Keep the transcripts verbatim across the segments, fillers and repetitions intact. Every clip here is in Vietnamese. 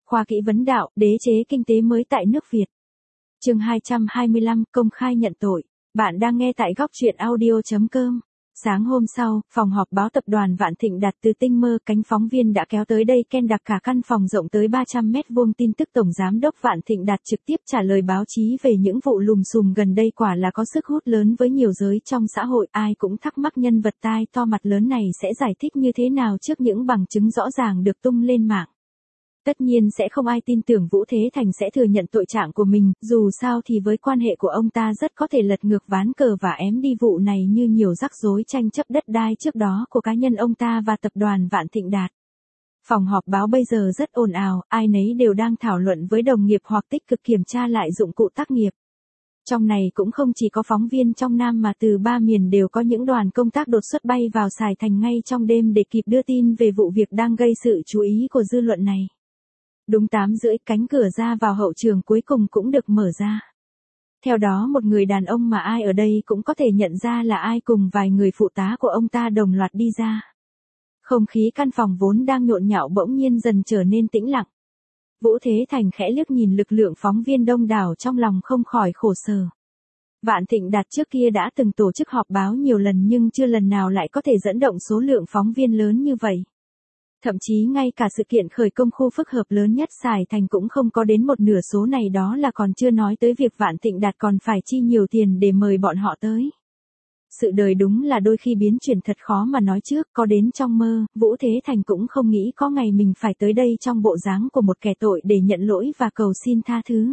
Khoa kỹ vấn đạo, đế chế kinh tế mới tại nước Việt. Chương hai trăm hai mươi lăm, công khai nhận tội. Bạn đang nghe tại góc truyện audio chấm com. Sáng hôm sau, phòng họp báo tập đoàn Vạn Thịnh Đạt từ Tinh Mơ, cánh phóng viên đã kéo tới đây ken đặc cả căn phòng rộng tới ba trăm mét vuông. Tin tức Tổng Giám đốc Vạn Thịnh Đạt trực tiếp trả lời báo chí về những vụ lùm xùm gần đây quả là có sức hút lớn với nhiều giới trong xã hội. Ai cũng thắc mắc nhân vật tai to mặt lớn này sẽ giải thích như thế nào trước những bằng chứng rõ ràng được tung lên mạng. Tất nhiên sẽ không ai tin tưởng Vũ Thế Thành sẽ thừa nhận tội trạng của mình, dù sao thì với quan hệ của ông ta rất có thể lật ngược ván cờ và ém đi vụ này như nhiều rắc rối tranh chấp đất đai trước đó của cá nhân ông ta và tập đoàn Vạn Thịnh Đạt. Phòng họp báo bây giờ rất ồn ào, ai nấy đều đang thảo luận với đồng nghiệp hoặc tích cực kiểm tra lại dụng cụ tác nghiệp. Trong này cũng không chỉ có phóng viên trong Nam mà từ ba miền đều có những đoàn công tác đột xuất bay vào Sài Thành ngay trong đêm để kịp đưa tin về vụ việc đang gây sự chú ý của dư luận này. Đúng tám rưỡi, cánh cửa ra vào hậu trường cuối cùng cũng được mở ra. Theo đó một người đàn ông mà ai ở đây cũng có thể nhận ra là ai cùng vài người phụ tá của ông ta đồng loạt đi ra. Không khí căn phòng vốn đang nhộn nhạo bỗng nhiên dần trở nên tĩnh lặng. Vũ Thế Thành khẽ liếc nhìn lực lượng phóng viên đông đảo trong lòng không khỏi khổ sở. Vạn Thịnh Đạt trước kia đã từng tổ chức họp báo nhiều lần nhưng chưa lần nào lại có thể dẫn động số lượng phóng viên lớn như vậy. Thậm chí ngay cả sự kiện khởi công khu phức hợp lớn nhất Sài Thành cũng không có đến một nửa số này, đó là còn chưa nói tới việc Vạn Thịnh Đạt còn phải chi nhiều tiền để mời bọn họ tới. Sự đời đúng là đôi khi biến chuyển thật khó mà nói trước, có đến trong mơ, Vũ Thế Thành cũng không nghĩ có ngày mình phải tới đây trong bộ dáng của một kẻ tội để nhận lỗi và cầu xin tha thứ.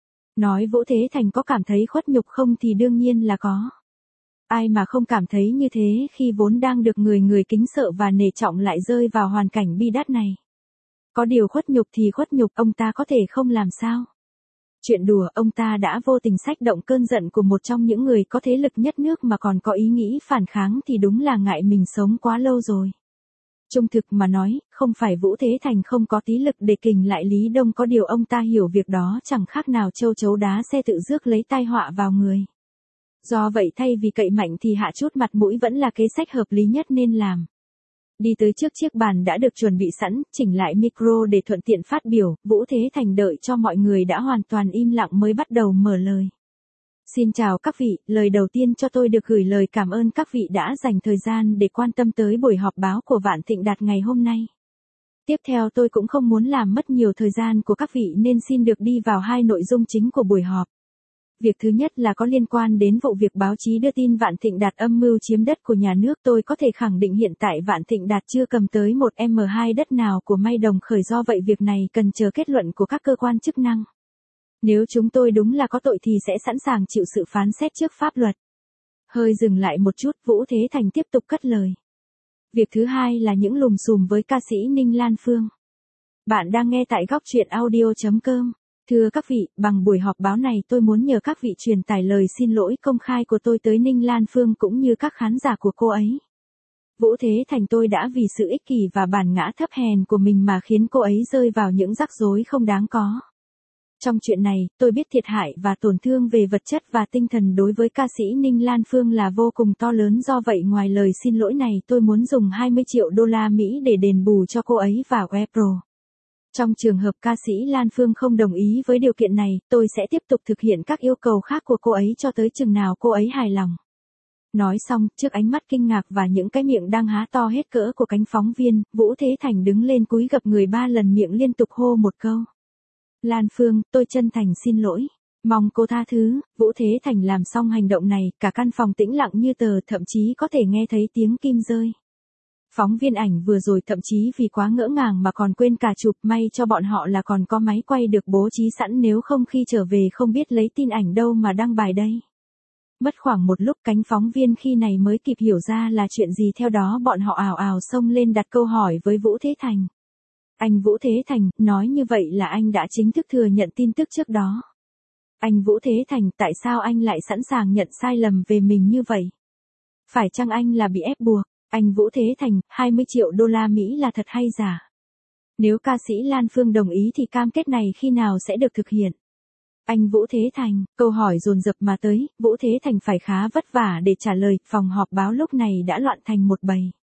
Nói Vũ Thế Thành có cảm thấy khuất nhục không thì đương nhiên là có. Ai mà không cảm thấy như thế khi vốn đang được người người kính sợ và nể trọng lại rơi vào hoàn cảnh bi đát này. Có điều khuất nhục thì khuất nhục, ông ta có thể không làm sao. Chuyện đùa, ông ta đã vô tình xách động cơn giận của một trong những người có thế lực nhất nước mà còn có ý nghĩ phản kháng thì đúng là ngại mình sống quá lâu rồi. Trung thực mà nói, không phải Vũ Thế Thành không có tí lực để kình lại Lý Đông, có điều ông ta hiểu việc đó chẳng khác nào châu chấu đá xe tự rước lấy tai họa vào người. Do vậy thay vì cậy mạnh thì hạ chút mặt mũi vẫn là kế sách hợp lý nhất nên làm. Đi tới trước chiếc bàn đã được chuẩn bị sẵn, chỉnh lại micro để thuận tiện phát biểu, Vũ Thế Thành đợi cho mọi người đã hoàn toàn im lặng mới bắt đầu mở lời. Xin chào các vị, lời đầu tiên cho tôi được gửi lời cảm ơn các vị đã dành thời gian để quan tâm tới buổi họp báo của Vạn Thịnh Đạt ngày hôm nay. Tiếp theo tôi cũng không muốn làm mất nhiều thời gian của các vị nên xin được đi vào hai nội dung chính của buổi họp. Việc thứ nhất là có liên quan đến vụ việc báo chí đưa tin Vạn Thịnh Đạt âm mưu chiếm đất của nhà nước. Tôi có thể khẳng định hiện tại Vạn Thịnh Đạt chưa cầm tới một em hai đất nào của May Đồng Khởi, do vậy việc này cần chờ kết luận của các cơ quan chức năng. Nếu chúng tôi đúng là có tội thì sẽ sẵn sàng chịu sự phán xét trước pháp luật. Hơi dừng lại một chút, Vũ Thế Thành tiếp tục cất lời. Việc thứ hai là những lùm xùm với ca sĩ Ninh Lan Phương. Bạn đang nghe tại góc truyện audio chấm com. Thưa các vị, bằng buổi họp báo này tôi muốn nhờ các vị truyền tải lời xin lỗi công khai của tôi tới Ninh Lan Phương cũng như các khán giả của cô ấy. Vũ Thế Thành, tôi đã vì sự ích kỷ và bản ngã thấp hèn của mình mà khiến cô ấy rơi vào những rắc rối không đáng có. Trong chuyện này, tôi biết thiệt hại và tổn thương về vật chất và tinh thần đối với ca sĩ Ninh Lan Phương là vô cùng to lớn, do vậy ngoài lời xin lỗi này tôi muốn dùng hai mươi triệu đô la Mỹ để đền bù cho cô ấy và Wepro. Trong trường hợp ca sĩ Lan Phương không đồng ý với điều kiện này, tôi sẽ tiếp tục thực hiện các yêu cầu khác của cô ấy cho tới chừng nào cô ấy hài lòng. Nói xong, trước ánh mắt kinh ngạc và những cái miệng đang há to hết cỡ của cánh phóng viên, Vũ Thế Thành đứng lên cúi gập người ba lần, miệng liên tục hô một câu. Lan Phương, tôi chân thành xin lỗi. Mong cô tha thứ. Vũ Thế Thành làm xong hành động này, cả căn phòng tĩnh lặng như tờ, thậm chí có thể nghe thấy tiếng kim rơi. Phóng viên ảnh vừa rồi thậm chí vì quá ngỡ ngàng mà còn quên cả chụp, may cho bọn họ là còn có máy quay được bố trí sẵn, nếu không khi trở về không biết lấy tin ảnh đâu mà đăng bài đây. Mất khoảng một lúc cánh phóng viên khi này mới kịp hiểu ra là chuyện gì, theo đó bọn họ ào ào xông lên đặt câu hỏi với Vũ Thế Thành. Anh Vũ Thế Thành, nói như vậy là anh đã chính thức thừa nhận tin tức trước đó. Anh Vũ Thế Thành, tại sao anh lại sẵn sàng nhận sai lầm về mình như vậy? Phải chăng anh là bị ép buộc? Anh Vũ Thế Thành, hai mươi triệu đô la Mỹ là thật hay giả? Nếu ca sĩ Lan Phương đồng ý thì cam kết này khi nào sẽ được thực hiện? Anh Vũ Thế Thành, câu hỏi dồn dập mà tới, Vũ Thế Thành phải khá vất vả để trả lời, phòng họp báo lúc này đã loạn thành một bầy.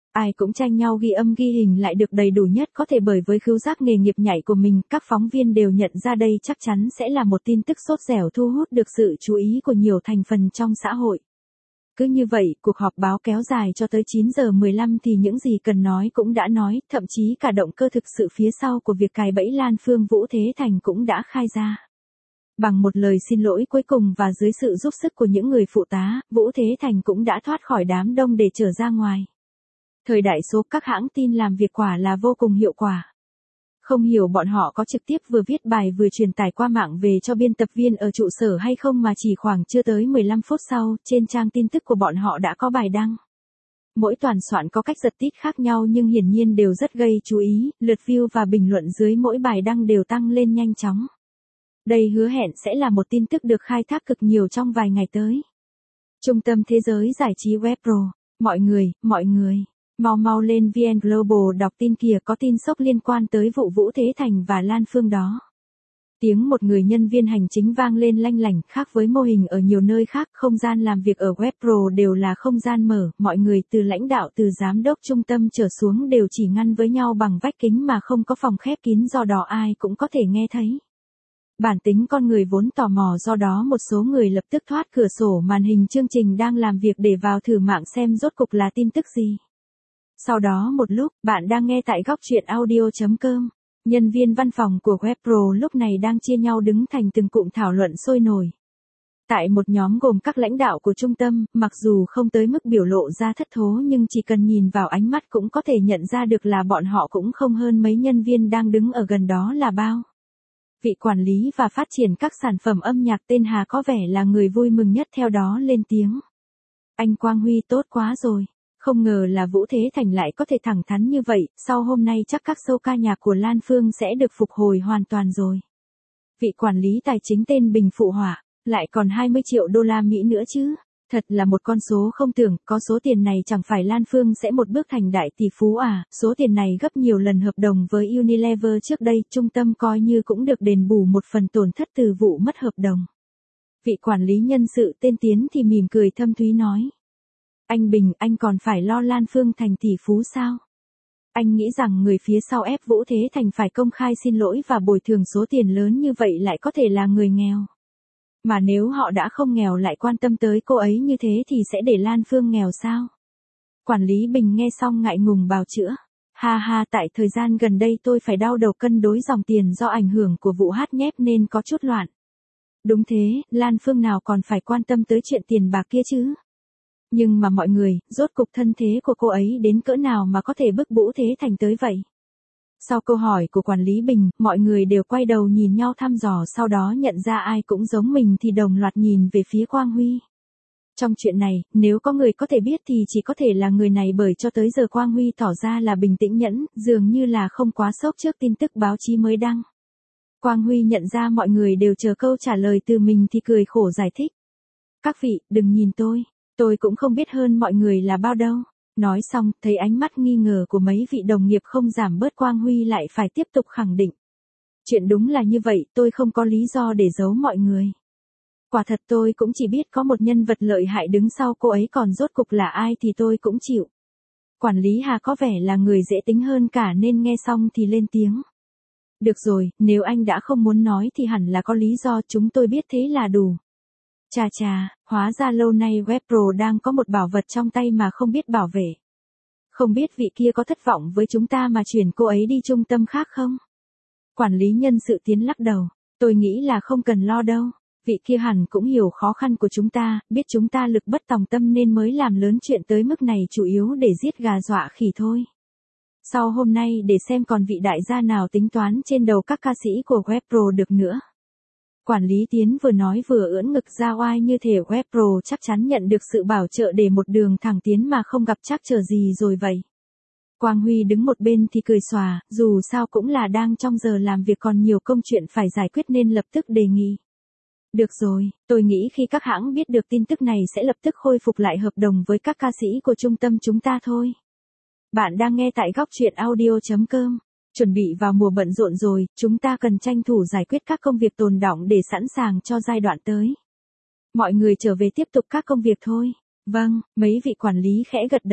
Ai cũng tranh nhau ghi âm ghi hình lại được đầy đủ nhất có thể bởi với khứu giác nghề nghiệp nhạy của mình, các phóng viên đều nhận ra đây chắc chắn sẽ là một tin tức sốt dẻo thu hút được sự chú ý của nhiều thành phần trong xã hội. Cứ như vậy, cuộc họp báo kéo dài cho tới chín giờ mười lăm thì những gì cần nói cũng đã nói, thậm chí cả động cơ thực sự phía sau của việc cài bẫy Lan Phương Vũ Thế Thành cũng đã khai ra. Bằng một lời xin lỗi cuối cùng và dưới sự giúp sức của những người phụ tá, Vũ Thế Thành cũng đã thoát khỏi đám đông để trở ra ngoài. Thời đại số các hãng tin làm việc quả là vô cùng hiệu quả. Không hiểu bọn họ có trực tiếp vừa viết bài vừa truyền tải qua mạng về cho biên tập viên ở trụ sở hay không mà chỉ khoảng chưa tới mười lăm phút sau, trên trang tin tức của bọn họ đã có bài đăng. Mỗi toàn soạn có cách giật tít khác nhau nhưng hiển nhiên đều rất gây chú ý, lượt view và bình luận dưới mỗi bài đăng đều tăng lên nhanh chóng. Đây hứa hẹn sẽ là một tin tức được khai thác cực nhiều trong vài ngày tới. Trung tâm Thế giới Giải trí Webpro. Mọi người, mọi người, mau mau lên vê en Global đọc tin kìa, có tin sốc liên quan tới vụ Vũ Thế Thành và Lan Phương đó. Tiếng một người nhân viên hành chính vang lên lanh lảnh, khác với mô hình ở nhiều nơi khác, không gian làm việc ở Webpro đều là không gian mở, mọi người từ lãnh đạo từ giám đốc trung tâm trở xuống đều chỉ ngăn với nhau bằng vách kính mà không có phòng khép kín, do đó ai cũng có thể nghe thấy. Bản tính con người vốn tò mò, do đó một số người lập tức thoát cửa sổ màn hình chương trình đang làm việc để vào thử mạng xem rốt cục là tin tức gì. Sau đó một lúc, bạn đang nghe tại góc truyện audio chấm com. Nhân viên văn phòng của Webpro lúc này đang chia nhau đứng thành từng cụm thảo luận sôi nổi. Tại một nhóm gồm các lãnh đạo của trung tâm, mặc dù không tới mức biểu lộ ra thất thố nhưng chỉ cần nhìn vào ánh mắt cũng có thể nhận ra được là bọn họ cũng không hơn mấy nhân viên đang đứng ở gần đó là bao. Vị quản lý và phát triển các sản phẩm âm nhạc tên Hà có vẻ là người vui mừng nhất, theo đó lên tiếng. Anh Quang Huy tốt quá rồi. Không ngờ là Vũ Thế Thành lại có thể thẳng thắn như vậy, sau hôm nay chắc các show ca nhạc của Lan Phương sẽ được phục hồi hoàn toàn rồi. Vị quản lý tài chính tên Bình phụ họa, lại còn hai mươi triệu đô la Mỹ nữa chứ. Thật là một con số không tưởng, có số tiền này chẳng phải Lan Phương sẽ một bước thành đại tỷ phú à, số tiền này gấp nhiều lần hợp đồng với Unilever trước đây, trung tâm coi như cũng được đền bù một phần tổn thất từ vụ mất hợp đồng. Vị quản lý nhân sự tên Tiến thì mỉm cười thâm thúy nói. Anh Bình, anh còn phải lo Lan Phương thành tỷ phú sao? Anh nghĩ rằng người phía sau ép Vũ Thế Thành phải công khai xin lỗi và bồi thường số tiền lớn như vậy lại có thể là người nghèo. Mà nếu họ đã không nghèo lại quan tâm tới cô ấy như thế thì sẽ để Lan Phương nghèo sao? Quản lý Bình nghe xong ngại ngùng bào chữa. Ha ha, tại thời gian gần đây tôi phải đau đầu cân đối dòng tiền do ảnh hưởng của vụ hát nhép nên có chút loạn. Đúng thế, Lan Phương nào còn phải quan tâm tới chuyện tiền bạc kia chứ? Nhưng mà mọi người, rốt cục thân thế của cô ấy đến cỡ nào mà có thể bức Vũ Thế Thành tới vậy? Sau câu hỏi của quản lý Bình, mọi người đều quay đầu nhìn nhau thăm dò, sau đó nhận ra ai cũng giống mình thì đồng loạt nhìn về phía Quang Huy. Trong chuyện này, nếu có người có thể biết thì chỉ có thể là người này, bởi cho tới giờ Quang Huy tỏ ra là bình tĩnh nhẫn, dường như là không quá sốc trước tin tức báo chí mới đăng. Quang Huy nhận ra mọi người đều chờ câu trả lời từ mình thì cười khổ giải thích. Các vị, đừng nhìn tôi. Tôi cũng không biết hơn mọi người là bao đâu. Nói xong, thấy ánh mắt nghi ngờ của mấy vị đồng nghiệp không giảm bớt, Quang Huy lại phải tiếp tục khẳng định. Chuyện đúng là như vậy, tôi không có lý do để giấu mọi người. Quả thật tôi cũng chỉ biết có một nhân vật lợi hại đứng sau cô ấy, còn rốt cục là ai thì tôi cũng chịu. Quản lý Hà có vẻ là người dễ tính hơn cả nên nghe xong thì lên tiếng. Được rồi, nếu anh đã không muốn nói thì hẳn là có lý do, chúng tôi biết thế là đủ. Chà chà, hóa ra lâu nay Webpro đang có một bảo vật trong tay mà không biết bảo vệ. Không biết vị kia có thất vọng với chúng ta mà chuyển cô ấy đi trung tâm khác không? Quản lý nhân sự Tiến lắc đầu, tôi nghĩ là không cần lo đâu. Vị kia hẳn cũng hiểu khó khăn của chúng ta, biết chúng ta lực bất tòng tâm nên mới làm lớn chuyện tới mức này, chủ yếu để giết gà dọa khỉ thôi. Sau hôm nay để xem còn vị đại gia nào tính toán trên đầu các ca sĩ của Webpro được nữa. Quản lý Tiến vừa nói vừa ưỡn ngực ra oai, như thể Webpro chắc chắn nhận được sự bảo trợ để một đường thẳng tiến mà không gặp trắc trở gì rồi vậy. Quang Huy đứng một bên thì cười xòa, dù sao cũng là đang trong giờ làm việc còn nhiều công chuyện phải giải quyết nên lập tức đề nghị. Được rồi, tôi nghĩ khi các hãng biết được tin tức này sẽ lập tức khôi phục lại hợp đồng với các ca sĩ của trung tâm chúng ta thôi. Bạn đang nghe tại góc truyện audio chấm com. Chuẩn bị vào mùa bận rộn rồi, chúng ta cần tranh thủ giải quyết các công việc tồn đọng để sẵn sàng cho giai đoạn tới. Mọi người trở về tiếp tục các công việc thôi. Vâng, mấy vị quản lý khẽ gật đầu.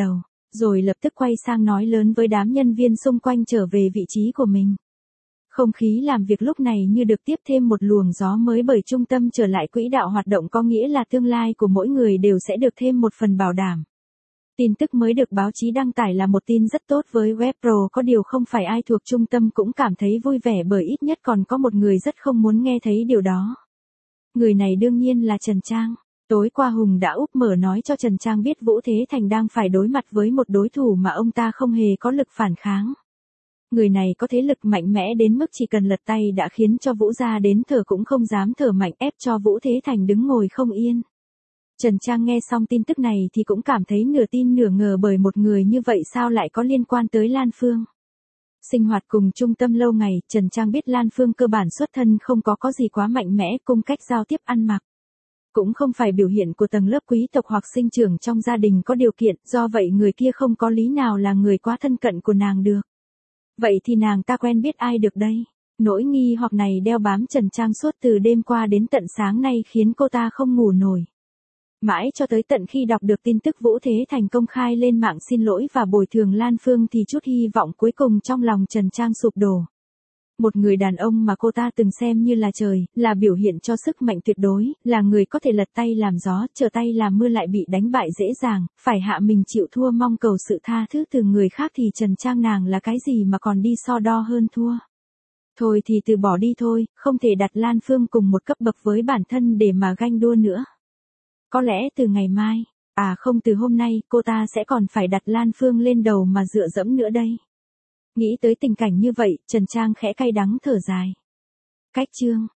rồi lập tức quay sang nói lớn với đám nhân viên xung quanh trở về vị trí của mình. Không khí làm việc lúc này như được tiếp thêm một luồng gió mới bởi trung tâm trở lại quỹ đạo hoạt động có nghĩa là tương lai của mỗi người đều sẽ được thêm một phần bảo đảm. Tin tức mới được báo chí đăng tải là một tin rất tốt với Webpro, có điều không phải ai thuộc trung tâm cũng cảm thấy vui vẻ bởi ít nhất còn có một người rất không muốn nghe thấy điều đó. Người này đương nhiên là Trần Trang. Tối qua Hùng đã úp mở nói cho Trần Trang biết Vũ Thế Thành đang phải đối mặt với một đối thủ mà ông ta không hề có lực phản kháng. Người này có thế lực mạnh mẽ đến mức chỉ cần lật tay đã khiến cho Vũ gia đến thở cũng không dám thở mạnh, ép cho Vũ Thế Thành đứng ngồi không yên. Trần Trang nghe xong tin tức này thì cũng cảm thấy nửa tin nửa ngờ bởi một người như vậy sao lại có liên quan tới Lan Phương. Sinh hoạt cùng trung tâm lâu ngày, Trần Trang biết Lan Phương cơ bản xuất thân không có có gì quá mạnh mẽ, cung cách giao tiếp ăn mặc cũng không phải biểu hiện của tầng lớp quý tộc hoặc sinh trưởng trong gia đình có điều kiện, do vậy người kia không có lý nào là người quá thân cận của nàng được. Vậy thì nàng ta quen biết ai được đây? Nỗi nghi hoặc này đeo bám Trần Trang suốt từ đêm qua đến tận sáng nay khiến cô ta không ngủ nổi. Mãi cho tới tận khi đọc được tin tức Vũ Thế Thành công khai lên mạng xin lỗi và bồi thường Lan Phương thì chút hy vọng cuối cùng trong lòng Trần Trang sụp đổ. Một người đàn ông mà cô ta từng xem như là trời, là biểu hiện cho sức mạnh tuyệt đối, là người có thể lật tay làm gió, trở tay làm mưa lại bị đánh bại dễ dàng, phải hạ mình chịu thua mong cầu sự tha thứ từ người khác thì Trần Trang nàng là cái gì mà còn đi so đo hơn thua. Thôi thì từ bỏ đi thôi, không thể đặt Lan Phương cùng một cấp bậc với bản thân để mà ganh đua nữa. Có lẽ từ ngày mai, à không từ hôm nay, cô ta sẽ còn phải đặt Lan Phương lên đầu mà dựa dẫm nữa đây. Nghĩ tới tình cảnh như vậy, Trần Trang khẽ cay đắng thở dài. Cách chương